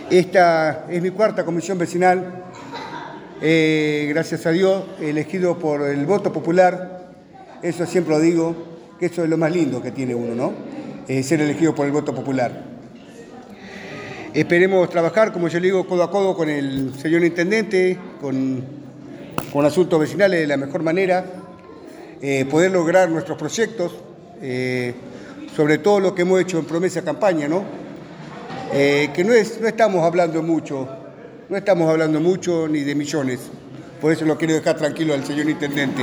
Esta es mi cuarta comisión vecinal, gracias a Dios, elegido por el voto popular. Eso siempre lo digo, que eso es lo más lindo que tiene uno, ¿no? Ser elegido por el voto popular. Esperemos trabajar, como yo le digo, codo a codo con el señor intendente, con asuntos vecinales de la mejor manera, poder lograr nuestros proyectos, sobre todo lo que hemos hecho en promesa de campaña, ¿no? Que no estamos hablando mucho, ni de millones. Por eso lo quiero dejar tranquilo al señor intendente.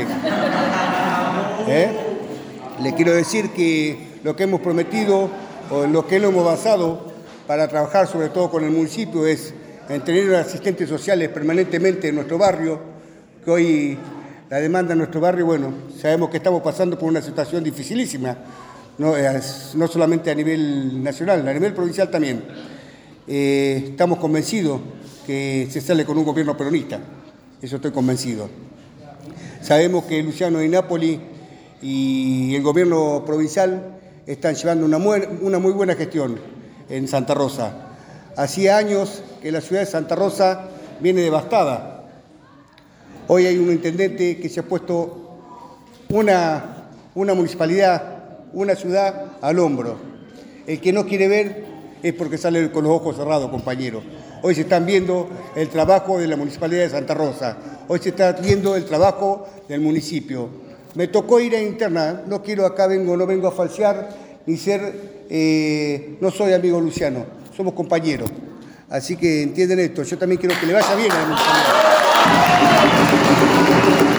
Le quiero decir que lo que hemos prometido o en lo que lo hemos basado para trabajar sobre todo con el municipio es en tener asistentes sociales permanentemente en nuestro barrio, que hoy la demanda en nuestro barrio, bueno, sabemos que estamos pasando por una situación dificilísima, no solamente a nivel nacional, a nivel provincial también. Estamos convencidos que se sale con un gobierno peronista, eso estoy convencido. Sabemos que Luciano Di Napoli y el gobierno provincial están llevando una muy buena gestión en Santa Rosa. Hacía años que la ciudad de Santa Rosa viene devastada. Hoy hay un intendente que se ha puesto una municipalidad, una ciudad al hombro. El que no quiere ver es porque sale con los ojos cerrados, compañeros. Hoy se están viendo el trabajo de la Municipalidad de Santa Rosa. Hoy se está viendo el trabajo del municipio. Me tocó ir a interna, no vengo a falsear ni ser, no soy amigo Luciano, somos compañeros. Así que entienden esto, yo también quiero que le vaya bien a la municipalidad.